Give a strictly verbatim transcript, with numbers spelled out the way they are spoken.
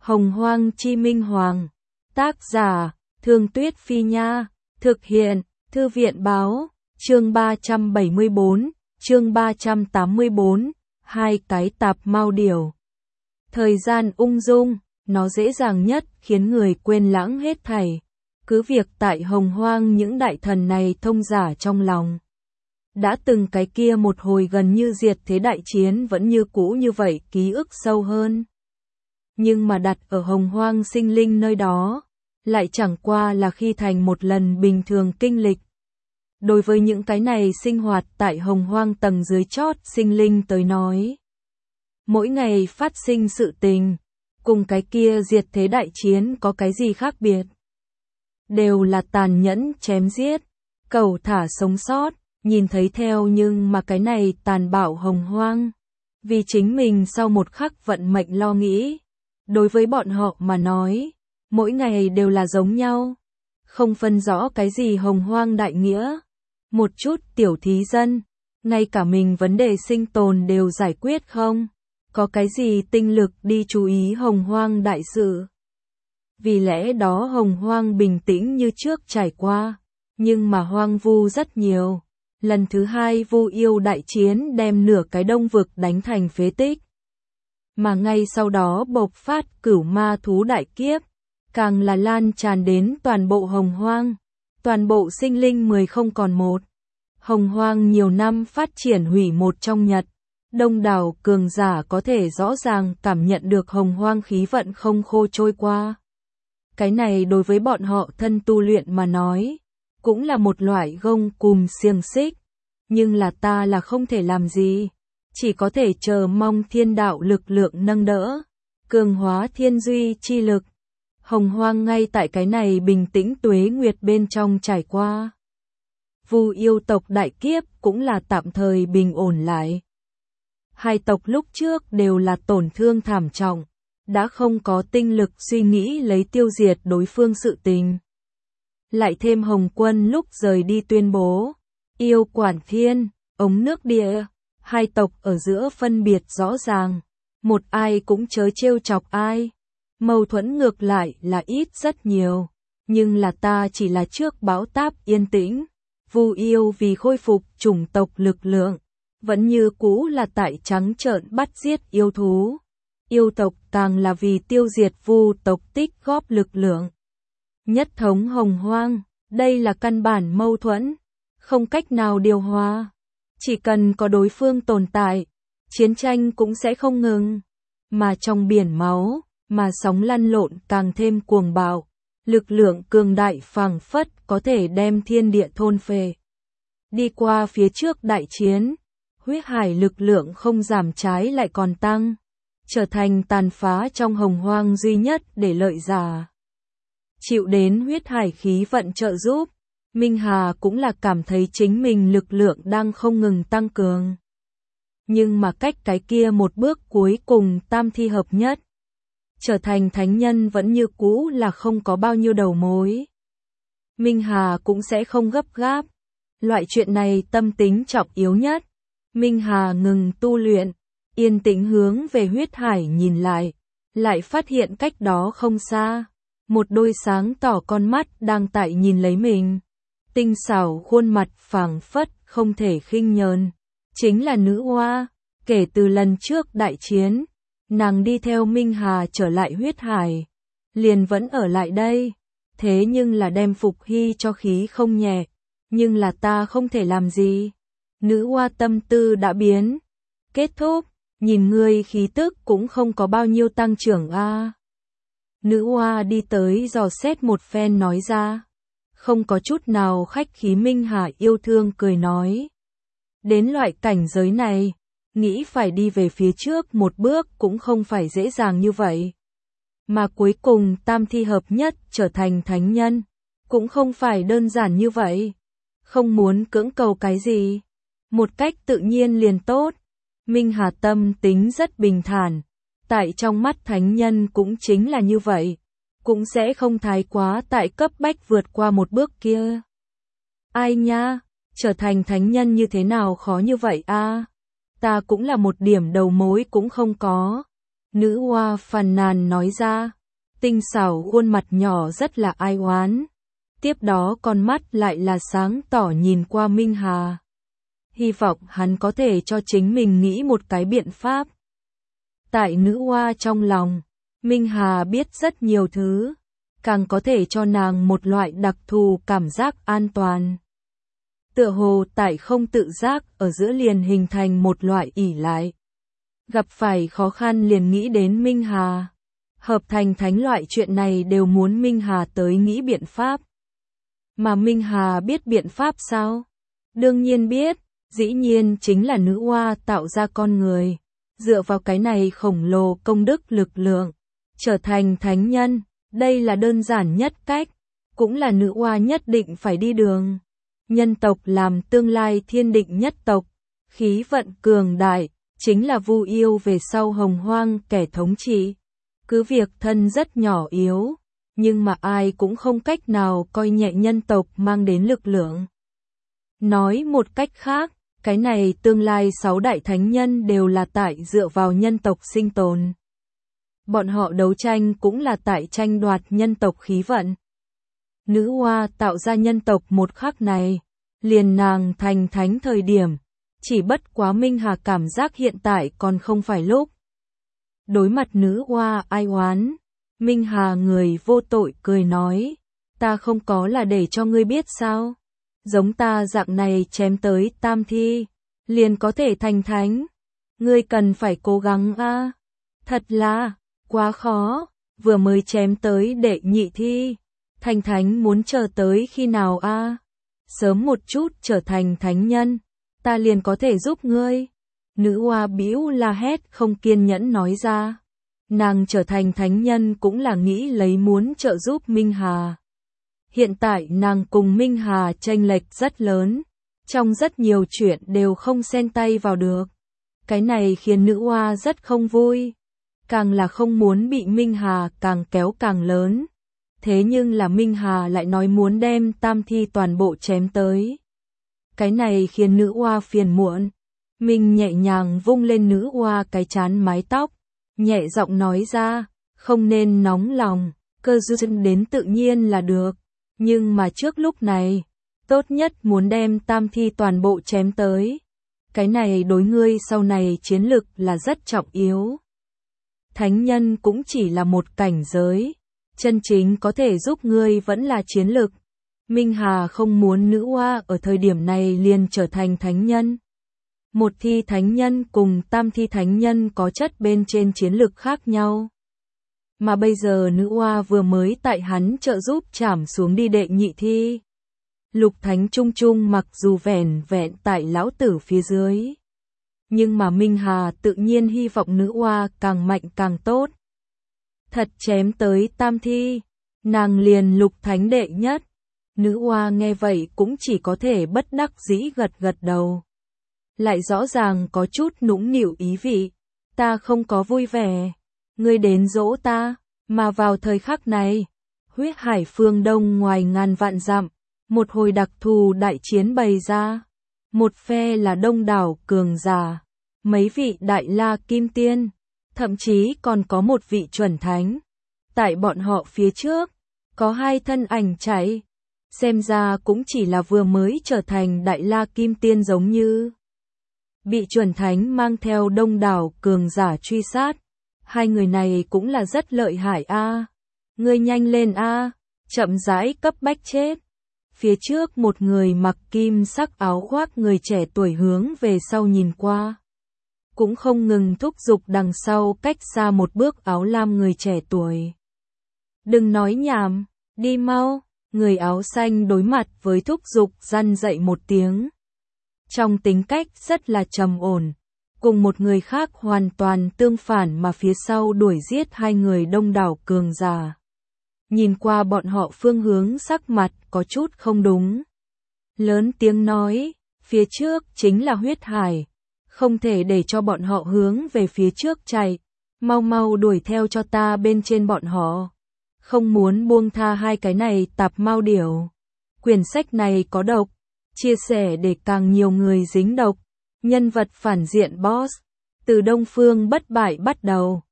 Hồng Hoang Chi Minh Hoàng. Tác giả, Thương Tuyết Phi Nha. Thực hiện, Thư viện Báo. Chương ba trăm bảy mươi bốn, chương ba trăm tám mươi bốn, hai cái tạp mao điểu. Thời gian ung dung, nó dễ dàng nhất khiến người quên lãng hết thảy. Cứ việc tại Hồng Hoang những đại thần này thông giả trong lòng. Đã từng cái kia một hồi gần như diệt thế đại chiến vẫn như cũ như vậy, ký ức sâu hơn. Nhưng mà đặt ở Hồng Hoang sinh linh nơi đó, lại chẳng qua là khi thành một lần bình thường kinh lịch. Đối với những cái này sinh hoạt tại Hồng Hoang tầng dưới chót sinh linh tới nói, mỗi ngày phát sinh sự tình, cùng cái kia diệt thế đại chiến có cái gì khác biệt? Đều là tàn nhẫn chém giết, cẩu thả sống sót, nhìn thấy theo nhưng mà cái này tàn bạo Hồng Hoang. Vì chính mình sau một khắc vận mệnh lo nghĩ, đối với bọn họ mà nói, mỗi ngày đều là giống nhau, không phân rõ cái gì Hồng Hoang đại nghĩa. Một chút tiểu thí dân, ngay cả mình vấn đề sinh tồn đều giải quyết không? Có cái gì tinh lực đi chú ý Hồng Hoang đại sự? Vì lẽ đó Hồng Hoang bình tĩnh như trước trải qua, nhưng mà hoang vu rất nhiều. Lần thứ hai Vu Yêu đại chiến đem nửa cái Đông vực đánh thành phế tích. Mà ngay sau đó bộc phát Cửu Ma thú đại kiếp, càng là lan tràn đến toàn bộ Hồng Hoang, toàn bộ sinh linh mười không còn một. Hồng Hoang nhiều năm phát triển hủy một trong nhật, đông đảo cường giả có thể rõ ràng cảm nhận được Hồng Hoang khí vận không khô trôi qua. Cái này đối với bọn họ thân tu luyện mà nói, cũng là một loại gông cùm xiềng xích, nhưng là ta là không thể làm gì, chỉ có thể chờ mong thiên đạo lực lượng nâng đỡ, cường hóa thiên duy chi lực. Hồng Hoang ngay tại cái này bình tĩnh tuế nguyệt bên trong trải qua. Vu Yêu tộc đại kiếp cũng là tạm thời bình ổn lại. Hai tộc lúc trước đều là tổn thương thảm trọng, đã không có tinh lực suy nghĩ lấy tiêu diệt đối phương sự tình. Lại thêm Hồng Quân lúc rời đi tuyên bố, yêu quản thiên, ống nước địa, hai tộc ở giữa phân biệt rõ ràng, một ai cũng chớ trêu chọc ai. Mâu thuẫn ngược lại là ít rất nhiều, nhưng là ta chỉ là trước bão táp yên tĩnh. Vu Yêu vì khôi phục chủng tộc lực lượng, vẫn như cũ là tại trắng trợn bắt giết yêu thú. Yêu tộc càng là vì tiêu diệt Vu tộc tích góp lực lượng. Nhất thống Hồng Hoang, đây là căn bản mâu thuẫn, không cách nào điều hòa. Chỉ cần có đối phương tồn tại, chiến tranh cũng sẽ không ngừng. Mà trong biển máu, mà sóng lăn lộn càng thêm cuồng bạo, lực lượng cường đại phảng phất có thể đem thiên địa thôn phệ. Đi qua phía trước đại chiến, huyết hải lực lượng không giảm trái lại còn tăng, trở thành tàn phá trong Hồng Hoang duy nhất để lợi giả. Chịu đến huyết hải khí vận trợ giúp, Minh Hà cũng là cảm thấy chính mình lực lượng đang không ngừng tăng cường. Nhưng mà cách cái kia một bước cuối cùng tam thi hợp nhất, trở thành thánh nhân vẫn như cũ là không có bao nhiêu đầu mối. Minh Hà cũng sẽ không gấp gáp. Loại chuyện này tâm tính trọng yếu nhất. Minh Hà ngừng tu luyện, yên tĩnh hướng về huyết hải nhìn lại, lại phát hiện cách đó không xa, một đôi sáng tỏ con mắt đang tại nhìn lấy mình. Tinh xảo khuôn mặt phảng phất không thể khinh nhờn, chính là nữ oa. Kể từ lần trước đại chiến, nàng đi theo Minh Hà trở lại huyết hải, liền vẫn ở lại đây, thế nhưng là đem Phục Hy cho khí không nhẹ, nhưng là ta không thể làm gì. Nữ oa tâm tư đã biến. Kết thúc, nhìn ngươi khí tức cũng không có bao nhiêu tăng trưởng a. À. Nữ oa đi tới dò xét một phen nói ra, không có chút nào khách khí. Minh Hà yêu thương cười nói, đến loại cảnh giới này, nghĩ phải đi về phía trước một bước cũng không phải dễ dàng như vậy. Mà cuối cùng tam thi hợp nhất trở thành thánh nhân, cũng không phải đơn giản như vậy. Không muốn cưỡng cầu cái gì, một cách tự nhiên liền tốt. Minh Hà tâm tính rất bình thản, tại trong mắt thánh nhân cũng chính là như vậy, cũng sẽ không thái quá tại cấp bách vượt qua một bước kia. Ai nha, trở thành thánh nhân như thế nào khó như vậy a? À? Ta cũng là một điểm đầu mối cũng không có. Nữ oa phàn nàn nói ra, tinh xảo khuôn mặt nhỏ rất là ai oán. Tiếp đó con mắt lại là sáng tỏ nhìn qua Minh Hà. Hy vọng hắn có thể cho chính mình nghĩ một cái biện pháp. Tại nữ oa trong lòng, Minh Hà biết rất nhiều thứ, càng có thể cho nàng một loại đặc thù cảm giác an toàn. Tựa hồ tại không tự giác ở giữa liền hình thành một loại ỷ lại. Gặp phải khó khăn liền nghĩ đến Minh Hà. Hợp thành thánh loại chuyện này đều muốn Minh Hà tới nghĩ biện pháp. Mà Minh Hà biết biện pháp sao? Đương nhiên biết, dĩ nhiên chính là nữ oa tạo ra con người. Dựa vào cái này khổng lồ công đức lực lượng, trở thành thánh nhân, đây là đơn giản nhất cách, cũng là nữ oa nhất định phải đi đường. Nhân tộc làm tương lai thiên định nhất tộc, khí vận cường đại, chính là Vu Yêu về sau hồng hoang kẻ thống trị. Cứ việc thân rất nhỏ yếu, nhưng mà ai cũng không cách nào coi nhẹ nhân tộc mang đến lực lượng. Nói một cách khác, cái này tương lai sáu đại thánh nhân đều là tại dựa vào nhân tộc sinh tồn. Bọn họ đấu tranh cũng là tại tranh đoạt nhân tộc khí vận. Nữ oa tạo ra nhân tộc một khắc này, liền nàng thành thánh thời điểm, chỉ bất quá Minh Hà cảm giác hiện tại còn không phải lúc. Đối mặt nữ oa ai oán, Minh Hà người vô tội cười nói, ta không có là để cho ngươi biết sao, giống ta dạng này chém tới tam thi, liền có thể thành thánh, ngươi cần phải cố gắng a. Thật là, quá khó, vừa mới chém tới đệ nhị thi, thành thánh muốn chờ tới khi nào a? Sớm một chút trở thành thánh nhân, ta liền có thể giúp ngươi. Nữ oa bĩu la hét không kiên nhẫn nói ra. Nàng trở thành thánh nhân cũng là nghĩ lấy muốn trợ giúp Minh Hà. Hiện tại nàng cùng Minh Hà chênh lệch rất lớn, trong rất nhiều chuyện đều không xen tay vào được. Cái này khiến nữ oa rất không vui, càng là không muốn bị Minh Hà càng kéo càng lớn. Thế nhưng là Minh Hà lại nói muốn đem tam thi toàn bộ chém tới. Cái này khiến nữ oa phiền muộn. Mình nhẹ nhàng vung lên nữ oa cái chán mái tóc, nhẹ giọng nói ra, không nên nóng lòng, cơ duyên đến tự nhiên là được. Nhưng mà trước lúc này, tốt nhất muốn đem tam thi toàn bộ chém tới. Cái này đối ngươi sau này chiến lực là rất trọng yếu. Thánh nhân cũng chỉ là một cảnh giới, chân chính có thể giúp ngươi vẫn là chiến lực. Minh Hà không muốn nữ oa ở thời điểm này liền trở thành thánh nhân. Một thi thánh nhân cùng tam thi thánh nhân có chất bên trên chiến lực khác nhau. Mà bây giờ nữ oa vừa mới tại hắn trợ giúp trảm xuống đi đệ nhị thi. Lục thánh trung trung mặc dù vẻn vẹn tại lão tử phía dưới. Nhưng mà Minh Hà tự nhiên hy vọng nữ oa càng mạnh càng tốt. Thật chém tới tam thi, nàng liền lục thánh đệ nhất. Nữ oa nghe vậy cũng chỉ có thể bất đắc dĩ gật gật đầu. Lại rõ ràng có chút nũng nịu ý vị, ta không có vui vẻ, ngươi đến dỗ ta, mà vào thời khắc này, huyết hải phương đông ngoài ngàn vạn dặm, một hồi đặc thù đại chiến bày ra, một phe là đông đảo cường giả, mấy vị đại la kim tiên, thậm chí còn có một vị chuẩn thánh, tại bọn họ phía trước, có hai thân ảnh chạy, xem ra cũng chỉ là vừa mới trở thành đại la kim tiên giống như. Bị chuẩn thánh mang theo đông đảo cường giả truy sát, hai người này cũng là rất lợi hại a. À. Ngươi nhanh lên a, à. Chậm rãi cấp bách chết. Phía trước một người mặc kim sắc áo khoác người trẻ tuổi hướng về sau nhìn qua, cũng không ngừng thúc giục đằng sau cách xa một bước áo lam người trẻ tuổi. Đừng nói nhảm, đi mau. Người áo xanh đối mặt với thúc giục răn dậy một tiếng. Trong tính cách rất là trầm ổn, cùng một người khác hoàn toàn tương phản mà phía sau đuổi giết hai người đông đảo cường giả. Nhìn qua bọn họ phương hướng sắc mặt có chút không đúng. Lớn tiếng nói, phía trước chính là huyết hải, không thể để cho bọn họ hướng về phía trước chạy, mau mau đuổi theo cho ta bên trên bọn họ. Không muốn buông tha hai cái này tạp mau điểu. Quyển sách này có độc, chia sẻ để càng nhiều người dính độc. Nhân vật phản diện boss, từ Đông Phương bất bại bắt đầu.